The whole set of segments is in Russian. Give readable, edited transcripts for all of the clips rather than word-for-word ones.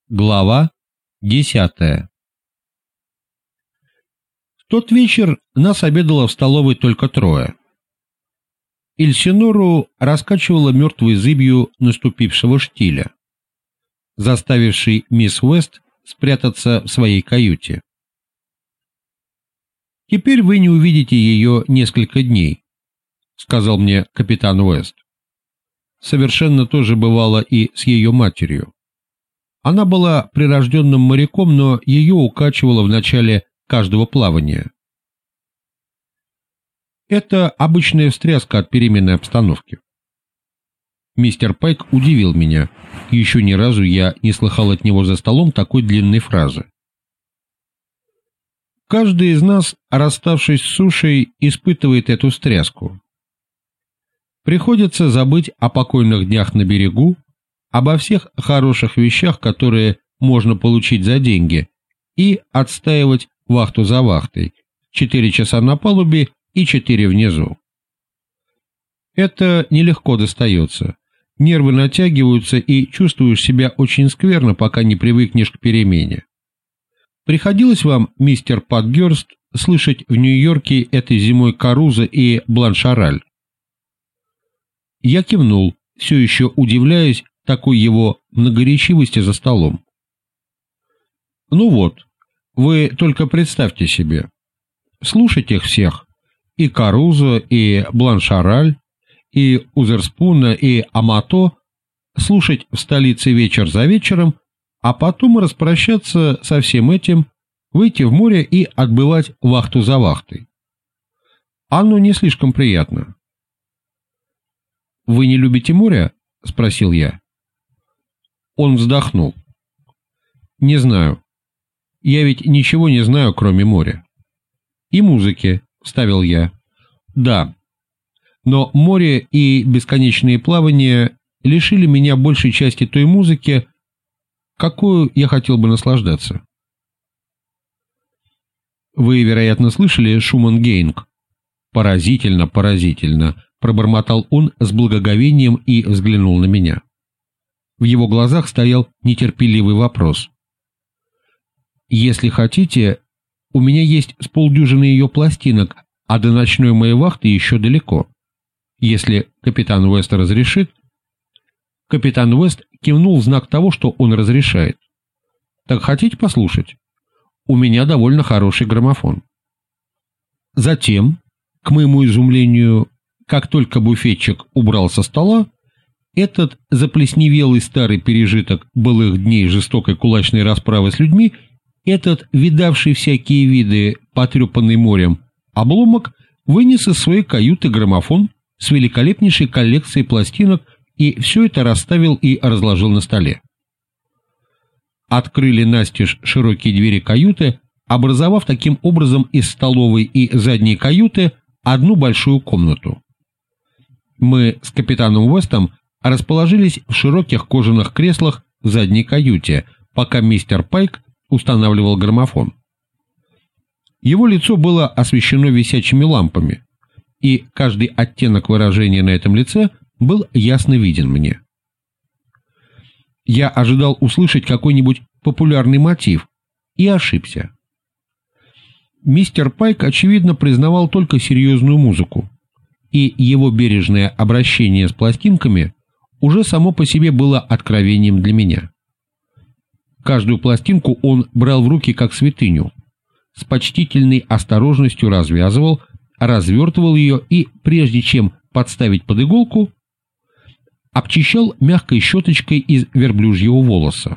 Глава 10. В тот вечер нас обедало в столовой только трое. Эльсинору раскачивала мертвой зыбью наступившего штиля, заставивший мисс Уэст спрятаться в своей каюте. «Теперь вы не увидите ее несколько дней», — сказал мне капитан Уэст. Совершенно то же бывало и с ее матерью. Она была прирожденным моряком, но ее укачивало в начале каждого плавания. Это обычная встряска от переменной обстановки. Мистер Пайк удивил меня. Еще ни разу я не слыхал от него за столом такой длинной фразы. Каждый из нас, расставшись с сушей, испытывает эту встряску. Приходится забыть о покойных днях на берегу, обо всех хороших вещах, которые можно получить за деньги, и отстаивать вахту за вахтой, 4 часа на палубе и 4 внизу. Это нелегко достается. Нервы натягиваются, и чувствуешь себя очень скверно, пока не привыкнешь к перемене. Приходилось вам, мистер Патгерст, слышать в Нью-Йорке этой зимой Карузо и Бланшараль? Я кивнул, все еще удивляясь такой его многоречивости за столом. Ну вот, вы только представьте себе. Слушать их всех, и Карузо, и Бланшараль, и Узерспуна, и Амато, слушать в столице вечер за вечером, а потом распрощаться со всем этим, выйти в море и отбывать вахту за вахтой. Оно не слишком приятно. «Вы не любите море?» — спросил я. Он вздохнул. «Не знаю. Я ведь ничего не знаю, кроме моря. И музыки», — вставил я. «Да. Но море и бесконечные плавания лишили меня большей части той музыки, какую я хотел бы наслаждаться». «Вы, вероятно, слышали Шуман Гейнг?» «Поразительно, поразительно», — пробормотал он с благоговением и взглянул на меня. В его глазах стоял нетерпеливый вопрос. «Если хотите, у меня есть с полдюжины ее пластинок, а до ночной моей вахты еще далеко. Если капитан Уэст разрешит...» Капитан Уэст кивнул в знак того, что он разрешает. «Так хотите послушать? У меня довольно хороший граммофон». Затем, к моему изумлению, как только буфетчик убрал со стола, этот заплесневелый старый пережиток былых дней жестокой кулачной расправы с людьми, этот видавший всякие виды, потрепанный морем, обломок вынес из своей каюты граммофон с великолепнейшей коллекцией пластинок и все это расставил и разложил на столе. Открыли настежь широкие двери каюты, образовав таким образом из столовой и задней каюты одну большую комнату. Мы с капитаном Уэстом расположились в широких кожаных креслах в задней каюте, пока мистер Пайк устанавливал граммофон. Его лицо было освещено висячими лампами, и каждый оттенок выражения на этом лице был ясно виден мне. Я ожидал услышать какой-нибудь популярный мотив, и ошибся. Мистер Пайк, очевидно, признавал только серьезную музыку, и его бережное обращение с пластинками уже само по себе было откровением для меня. Каждую пластинку он брал в руки как святыню, с почтительной осторожностью развязывал, развертывал ее и, прежде чем подставить под иголку, обчищал мягкой щеточкой из верблюжьего волоса.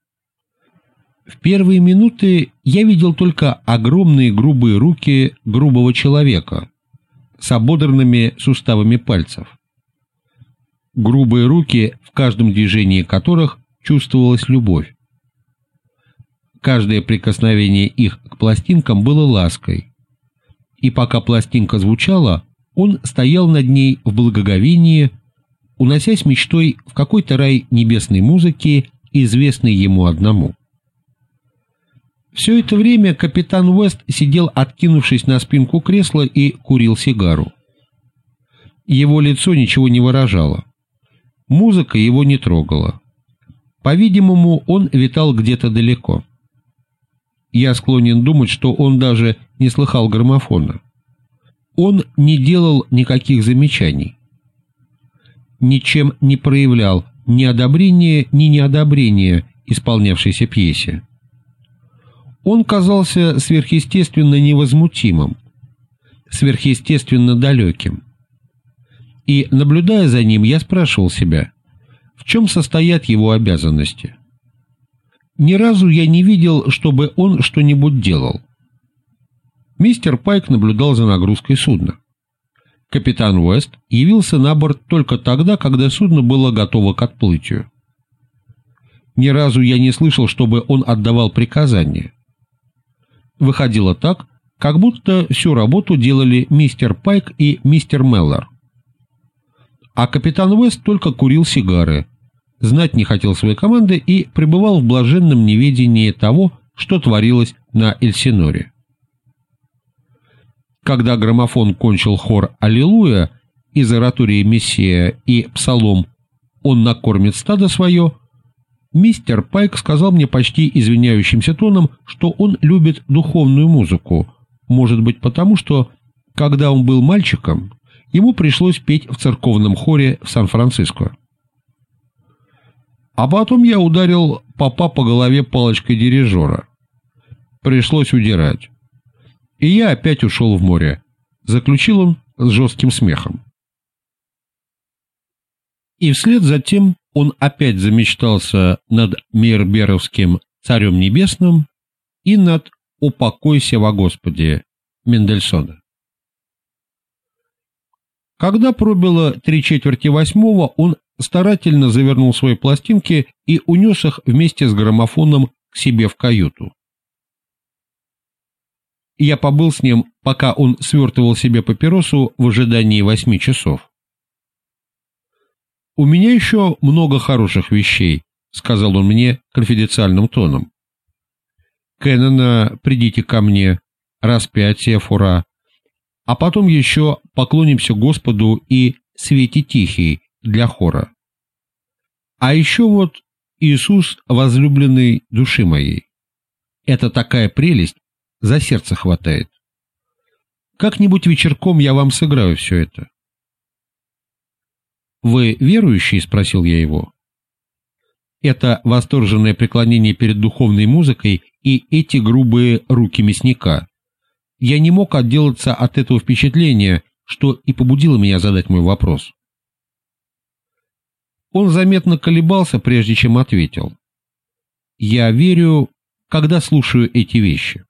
В первые минуты я видел только огромные грубые руки грубого человека с ободранными суставами пальцев. Грубые руки, в каждом движении которых чувствовалась любовь. Каждое прикосновение их к пластинкам было лаской, и пока пластинка звучала, он стоял над ней в благоговении, уносясь мечтой в какой-то рай небесной музыки, известный ему одному. Все это время капитан Уэст сидел, откинувшись на спинку кресла, и курил сигару. Его лицо ничего не выражало. Музыка его не трогала. По-видимому, он витал где-то далеко. Я склонен думать, что он даже не слыхал граммофона. Он не делал никаких замечаний, ничем не проявлял ни одобрения, ни неодобрения исполнявшейся пьесе. Он казался сверхъестественно невозмутимым, сверхъестественно далеким. И, наблюдая за ним, я спрашивал себя, в чем состоят его обязанности. Ни разу я не видел, чтобы он что-нибудь делал. Мистер Пайк наблюдал за нагрузкой судна. Капитан Уэст явился на борт только тогда, когда судно было готово к отплытию. Ни разу я не слышал, чтобы он отдавал приказания. Выходило так, как будто всю работу делали мистер Пайк и мистер Меллер. А капитан Уэст только курил сигары, знать не хотел своей команды и пребывал в блаженном неведении того, что творилось на Эльсиноре. Когда граммофон кончил хор «Аллилуйя» из оратории Мессия и псалом «Он накормит стадо свое», мистер Пайк сказал мне почти извиняющимся тоном, что он любит духовную музыку, может быть потому, что, когда он был мальчиком, ему пришлось петь в церковном хоре в Сан-Франциско. А потом я ударил попа по голове палочкой дирижера. Пришлось удирать. И я опять ушел в море, заключил он с жестким смехом. И вслед за тем он опять замечтался над Мейерберовским «Царем небесным» и над «Упокойся во Господе» Мендельсона. Когда пробило 7:45, он старательно завернул свои пластинки и унес их вместе с граммофоном к себе в каюту. Я побыл с ним, пока он свертывал себе папиросу в ожидании 8 часов. «У меня еще много хороших вещей», — сказал он мне конфиденциальным тоном. «Кеннона, придите ко мне, распятие Фура, а потом еще поклонимся Господу и Свете Тихий для хора. А еще вот Иисус, возлюбленный души моей. Это такая прелесть, за сердце хватает. Как-нибудь вечерком я вам сыграю все это». «Вы верующий?» — спросил я его. Это восторженное преклонение перед духовной музыкой и эти грубые руки мясника. Я не мог отделаться от этого впечатления, что и побудило меня задать мой вопрос. Он заметно колебался, прежде чем ответил. «Я верю, когда слушаю эти вещи».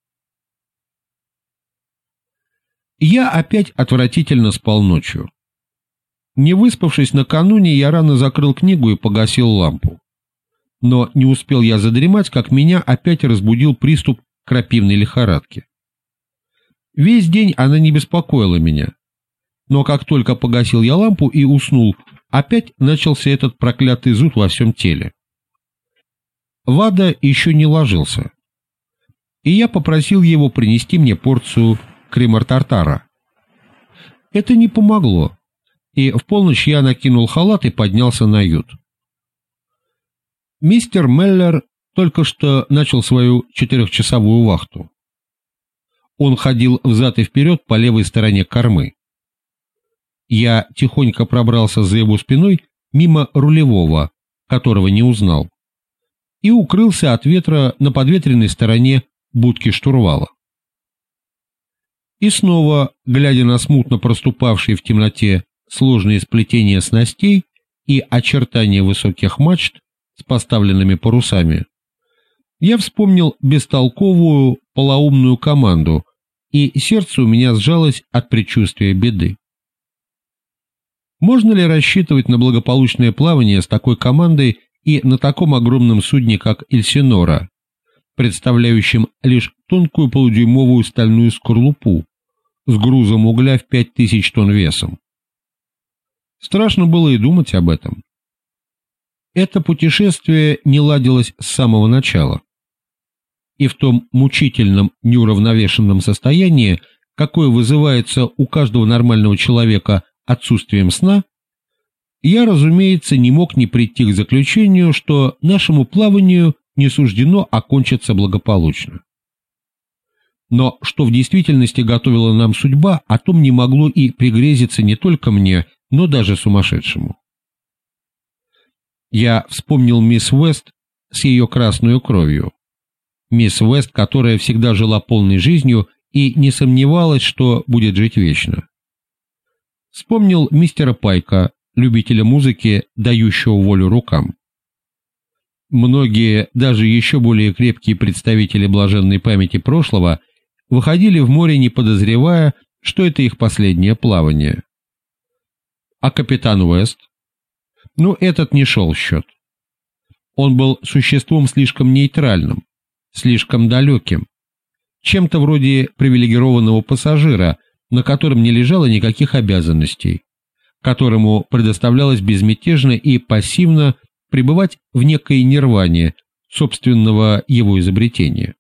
Я опять отвратительно спал ночью. Не выспавшись накануне, я рано закрыл книгу и погасил лампу. Но не успел я задремать, как меня опять разбудил приступ крапивной лихорадки. Весь день она не беспокоила меня. Но как только погасил я лампу и уснул, опять начался этот проклятый зуд во всем теле. Вада еще не ложился. И я попросил его принести мне порцию кремор-тартара. Это не помогло, и в полночь я накинул халат и поднялся на ют. Мистер Меллер только что начал свою 4-часовую вахту. Он ходил взад и вперед по левой стороне кормы. Я тихонько пробрался за его спиной мимо рулевого, которого не узнал, и укрылся от ветра на подветренной стороне будки штурвала. И снова, глядя на смутно проступавшие в темноте сложные сплетения снастей и очертания высоких мачт с поставленными парусами, я вспомнил бестолковую полоумную команду, и сердце у меня сжалось от предчувствия беды. Можно ли рассчитывать на благополучное плавание с такой командой и на таком огромном судне, как Эльсинора, представляющем лишь тонкую полудюймовую стальную скорлупу с грузом угля в 5000 тонн весом? Страшно было и думать об этом. Это путешествие не ладилось с самого начала. И в том мучительном, неуравновешенном состоянии, какое вызывается у каждого нормального человека отсутствием сна, я, разумеется, не мог не прийти к заключению, что нашему плаванию не суждено окончиться благополучно. Но что в действительности готовила нам судьба, о том не могло и пригрезиться не только мне, но даже сумасшедшему. Я вспомнил мисс Уэст с ее красной кровью. Мисс Уэст, которая всегда жила полной жизнью и не сомневалась, что будет жить вечно. Вспомнил мистера Пайка, любителя музыки, дающего волю рукам. Многие, даже еще более крепкие представители блаженной памяти прошлого, выходили в море, не подозревая, что это их последнее плавание. А капитан Уэст? Ну, этот не шел в счет. Он был существом слишком нейтральным, слишком далеким, чем-то вроде привилегированного пассажира, на котором не лежало никаких обязанностей, которому предоставлялось безмятежно и пассивно пребывать в некой нирване собственного его изобретения.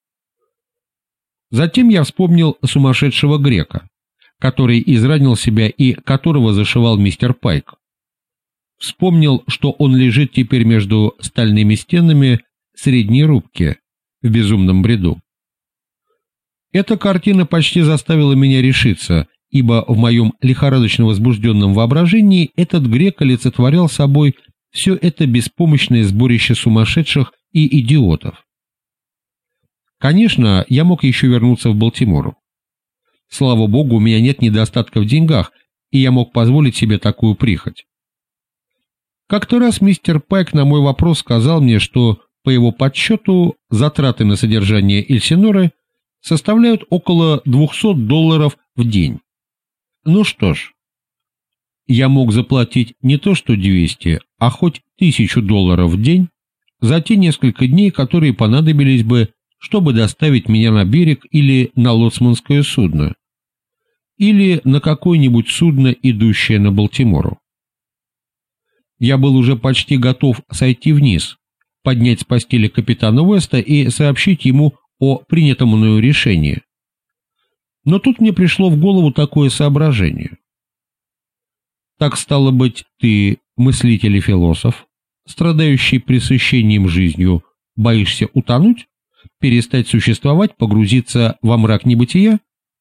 Затем я вспомнил сумасшедшего грека, который изранил себя и которого зашивал мистер Пайк. Вспомнил, что он лежит теперь между стальными стенами средней рубки в безумном бреду. Эта картина почти заставила меня решиться, ибо в моем лихорадочно возбужденном воображении этот грек олицетворял собой все это беспомощное сборище сумасшедших и идиотов. Конечно, я мог еще вернуться в Балтимор. Слава богу, у меня нет недостатка в деньгах, и я мог позволить себе такую прихоть. Как-то раз мистер Пайк на мой вопрос сказал мне, что, по его подсчету, затраты на содержание Эльсиноры составляют около $200 в день. Ну что ж, я мог заплатить не то что 200, а хоть $1000 в день за те несколько дней, которые понадобились бы, чтобы доставить меня на берег или на лоцманское судно, или на какое-нибудь судно, идущее на Балтимору. Я был уже почти готов сойти вниз, поднять с постели капитана Уэста и сообщить ему о принятом мною решении. Но тут мне пришло в голову такое соображение. Так стало быть, ты, мыслитель и философ, страдающий пресыщением жизнью, боишься утонуть, перестать существовать, погрузиться во мрак небытия?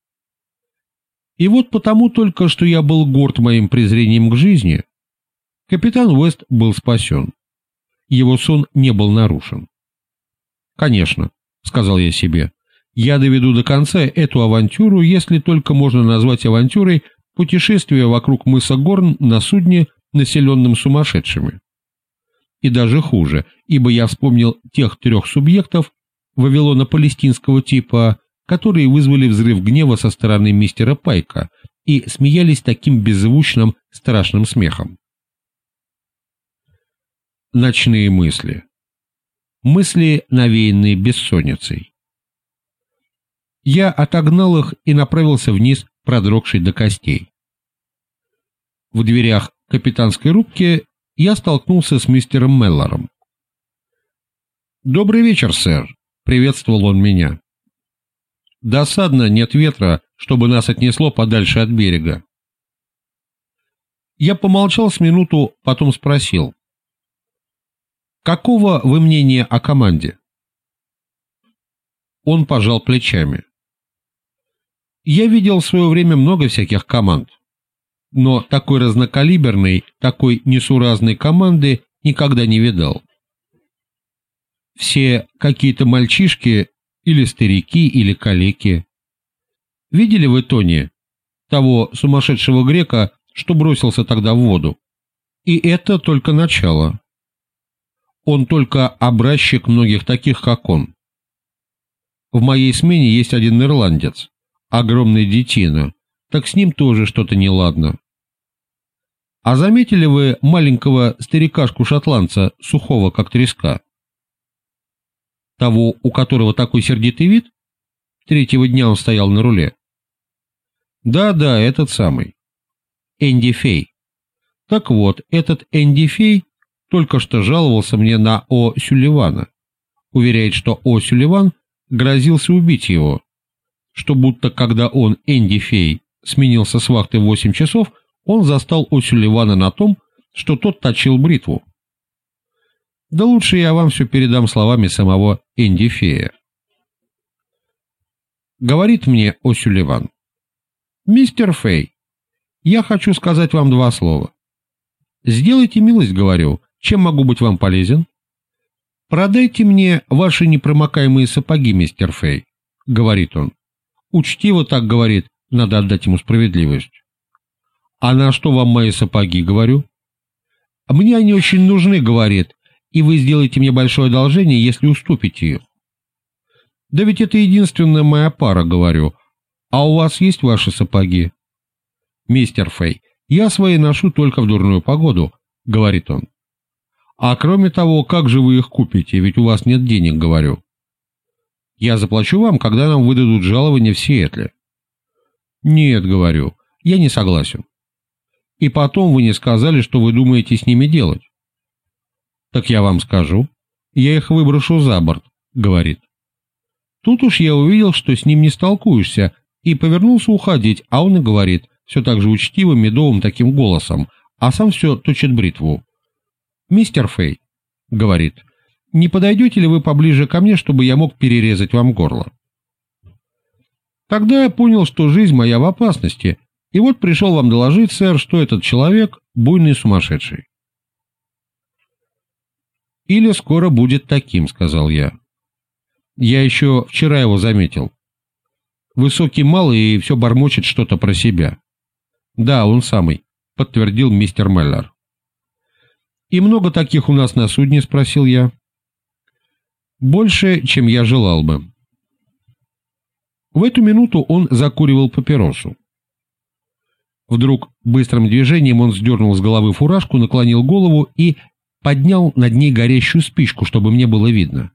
И вот потому только, что я был горд моим презрением к жизни, капитан Уэст был спасен. Его сон не был нарушен. «Конечно», — сказал я себе, — «я доведу до конца эту авантюру, если только можно назвать авантюрой путешествие вокруг мыса Горн на судне, населенном сумасшедшими. И даже хуже, ибо я вспомнил тех 3 субъектов вавилоно-палестинского типа, которые вызвали взрыв гнева со стороны мистера Пайка и смеялись таким беззвучным, страшным смехом. Ночные мысли. Мысли, навеянные бессонницей. Я отогнал их и направился вниз, продрогший до костей. В дверях капитанской рубки я столкнулся с мистером Меллором. «Добрый вечер, сэр», — приветствовал он меня. «Досадно, нет ветра, чтобы нас отнесло подальше от берега». Я помолчал с минуту, потом спросил: «Какого вы мнения о команде?» Он пожал плечами. «Я видел в свое время много всяких команд, но такой разнокалиберной, такой несуразной команды никогда не видал. Все какие-то мальчишки или старики, или калеки. Видели вы Тони, того сумасшедшего грека, что бросился тогда в воду? И это только начало. Он только образчик многих таких, как он. В моей смене есть один ирландец, огромный детина, так с ним тоже что-то неладно. А заметили вы маленького старикашку-шотландца, сухого как треска? Того, у которого такой сердитый вид? 3-го дня он стоял на руле. Да, этот самый. Энди Фей. Так вот, этот Энди Фей только что жаловался мне на О. Сюлливана. Уверяет, что О. Сюлливан грозился убить его, что будто когда он, Энди Фей, сменился с вахты в 8 часов, он застал О. Сюлливана на том, что тот точил бритву. Да лучше я вам все передам словами самого Энди Фея. Говорит мне О'Сюлливан: «Мистер Фей, я хочу сказать вам два слова. Сделайте милость, говорю, чем могу быть вам полезен? Продайте мне ваши непромокаемые сапоги, мистер Фей», — говорит он. Учтиво так говорит, надо отдать ему справедливость. «А на что вам мои сапоги?» — говорю. «Мне они очень нужны», — говорит, «и вы сделаете мне большое одолжение, если уступите их». «Да ведь это единственная моя пара», — говорю. «А у вас есть ваши сапоги?» «Мистер Фей, я свои ношу только в дурную погоду», — говорит он. «А кроме того, как же вы их купите, ведь у вас нет денег», — говорю. «Я заплачу вам, когда нам выдадут жалование в Сиэтле». «Нет», — говорю, — «я не согласен. И потом вы не сказали, что вы думаете с ними делать». «Так я вам скажу. Я их выброшу за борт», — говорит. Тут уж я увидел, что с ним не столкуешься, и повернулся уходить, а он и говорит, все так же учтивым, медовым таким голосом, а сам все точит бритву. «Мистер Фей», — говорит, — «не подойдете ли вы поближе ко мне, чтобы я мог перерезать вам горло?» Тогда я понял, что жизнь моя в опасности, и вот пришел вам доложить, сэр, что этот человек — буйный сумасшедший. «Или скоро будет таким», — сказал я. «Я еще вчера его заметил. Высокий малый и все бормочет что-то про себя». «Да, он самый», — подтвердил мистер Меллер. «И много таких у нас на судне?» — спросил я. «Больше, чем я желал бы». В эту минуту он закуривал папиросу. Вдруг быстрым движением он сдернул с головы фуражку, наклонил голову и поднял над ней горящую спичку, чтобы мне было видно.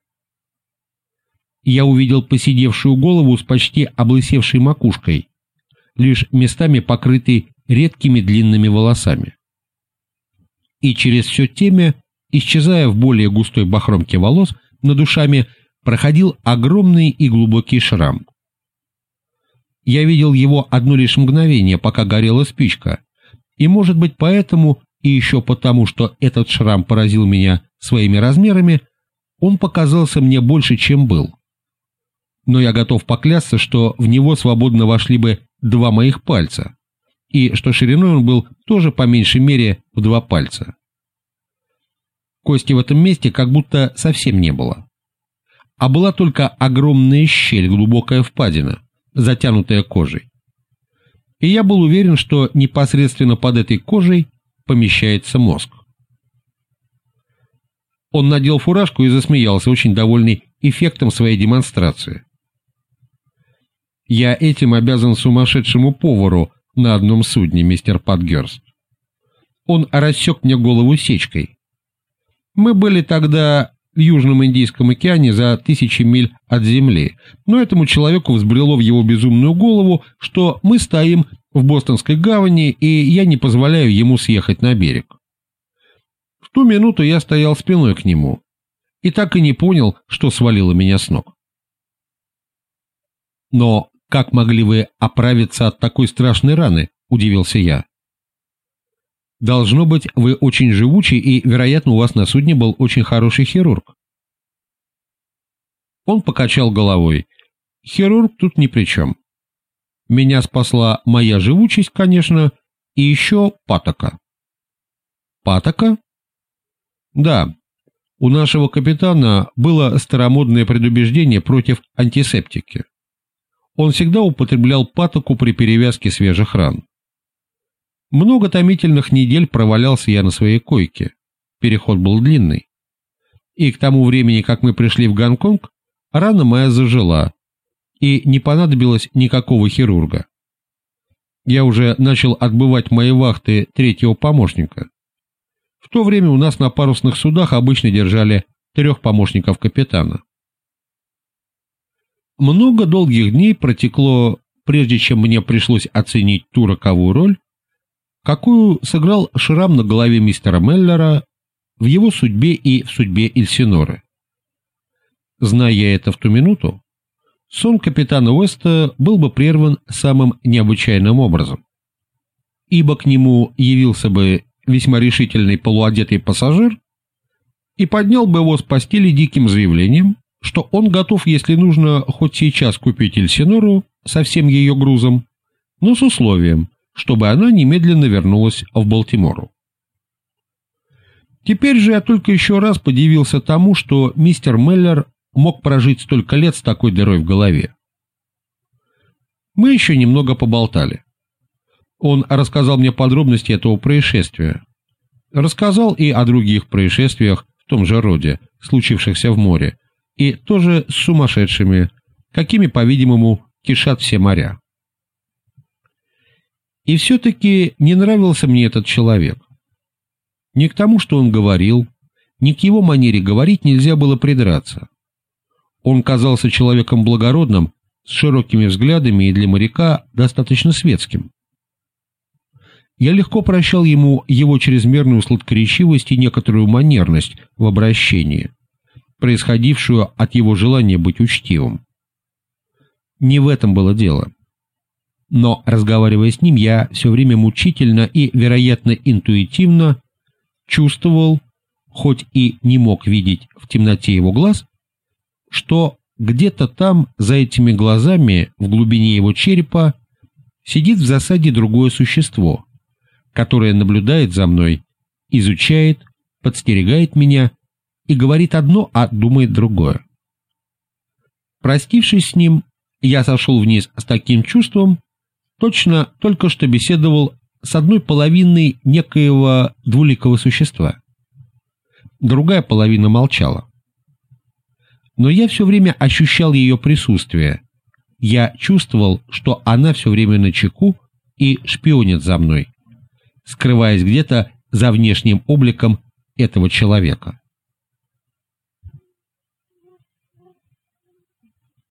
Я увидел поседевшую голову с почти облысевшей макушкой, лишь местами покрытой редкими длинными волосами. И через все темя, исчезая в более густой бахромке волос, над ушами проходил огромный и глубокий шрам. Я видел его одно лишь мгновение, пока горела спичка, и, может быть, поэтому, и еще потому, что этот шрам поразил меня своими размерами, он показался мне больше, чем был. Но я готов поклясться, что в него свободно вошли бы 2 моих пальца, и что шириной он был тоже по меньшей мере в 2 пальца. Кости в этом месте как будто совсем не было, а была только огромная щель, глубокая впадина, затянутая кожей. И я был уверен, что непосредственно под этой кожей помещается мозг. Он надел фуражку и засмеялся, очень довольный эффектом своей демонстрации. «Я этим обязан сумасшедшему повару на одном судне, мистер Патгерст. Он рассек мне голову сечкой. Мы были тогда в Южном Индийском океане за 1000 миль от земли, но этому человеку взбрело в его безумную голову, что мы стоим в Бостонской гавани, и я не позволяю ему съехать на берег. В ту минуту я стоял спиной к нему и так и не понял, что свалило меня с ног». «Но как могли вы оправиться от такой страшной раны?» — удивился я. «Должно быть, вы очень живучий, и, вероятно, у вас на судне был очень хороший хирург». Он покачал головой. «Хирург тут ни при чем. Меня спасла моя живучесть, конечно, и еще патока». «Патока?» «Да. У нашего капитана было старомодное предубеждение против антисептики. Он всегда употреблял патоку при перевязке свежих ран. Много томительных недель провалялся я на своей койке. Переход был длинный. И к тому времени, как мы пришли в Гонконг, рана моя зажила, и не понадобилось никакого хирурга. Я уже начал отбывать мои вахты 3-го помощника. В то время у нас на парусных судах обычно держали 3 помощников капитана. Много долгих дней протекло, прежде чем мне пришлось оценить ту роковую роль, какую сыграл шрам на голове мистера Меллера в его судьбе и в судьбе Эльсиноры. Зная я это в ту минуту, сон капитана Уэста был бы прерван самым необычайным образом, ибо к нему явился бы весьма решительный полуодетый пассажир и поднял бы его с постели диким заявлением, что он готов, если нужно, хоть сейчас купить Эльсинору со всем ее грузом, но с условием, чтобы она немедленно вернулась в Балтимору. Теперь же я только еще раз подивился тому, что мистер Меллер мог прожить столько лет с такой дырой в голове. Мы еще немного поболтали. Он рассказал мне подробности этого происшествия. Рассказал и о других происшествиях в том же роде, случившихся в море, и тоже с сумасшедшими, какими, по-видимому, кишат все моря. И все-таки не нравился мне этот человек. Ни к тому, что он говорил, ни к его манере говорить нельзя было придраться. Он казался человеком благородным, с широкими взглядами и для моряка достаточно светским. Я легко прощал ему его чрезмерную сладкоречивость и некоторую манерность в обращении, происходившую от его желания быть учтивым. Не в этом было дело. Но, разговаривая с ним, я все время мучительно и, вероятно, интуитивно чувствовал, хоть и не мог видеть в темноте его глаз, что где-то там, за этими глазами, в глубине его черепа, сидит в засаде другое существо, которое наблюдает за мной, изучает, подстерегает меня и говорит одно, а думает другое. Простившись с ним, я сошел вниз с таким чувством, точно только что беседовал с одной половиной некоего двуликого существа. Другая половина молчала. Но я все время ощущал ее присутствие. Я чувствовал, что она все время начеку и шпионит за мной, скрываясь где-то за внешним обликом этого человека.